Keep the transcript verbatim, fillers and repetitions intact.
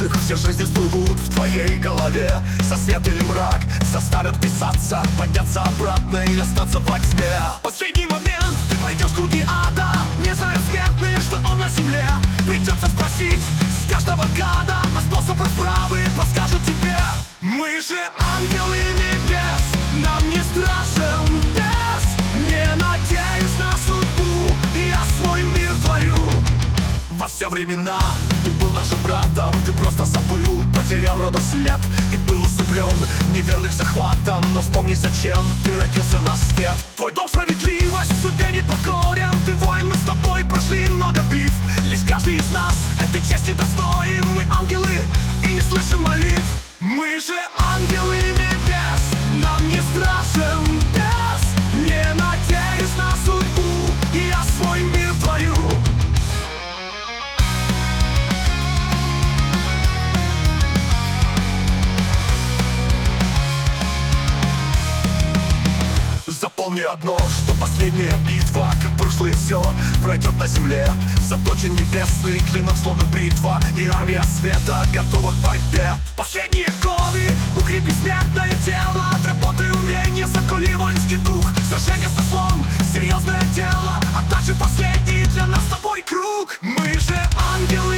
лучших все жизни всплывут в твоей голове. Со свет или мрак заставят писаться, подняться обратно и остаться во тьме. Последний момент, ты пройдешь круги ада, не зная смертные, что он на земле. Придется спросить с каждого гада, а способ расправы подскажет тебе. Мы же ангелы небес, нам не страшен бес. Не надеюсь на судьбу, я свой мир творю. Во все времена ты был нашим братом, ты просто забыл, потерял рода след и был усыплен неверных захватом. Но вспомни, зачем ты родился на свет. Твой дом справедливость, судьбе не покорен. Ты воин, мы с тобой прошли много битв. Лишь каждый из нас этой чести достоин. Мы ангелы и не слышим молитв. Мы же ангелы небес, нам не страшен бес. Не надеюсь на судьбу, я свой мир творю. Запомни одно, что последняя битва, как прошлое все, пройдет на земле. Заточен небесный клинок, словно бритва, и армия света готова к борьбе. Последние годы укрепи смертное тело, отработай умение, заколи воинский дух. Сражение со злом, серьезное дело, а также последний для нас с тобой круг. Мы же ангелы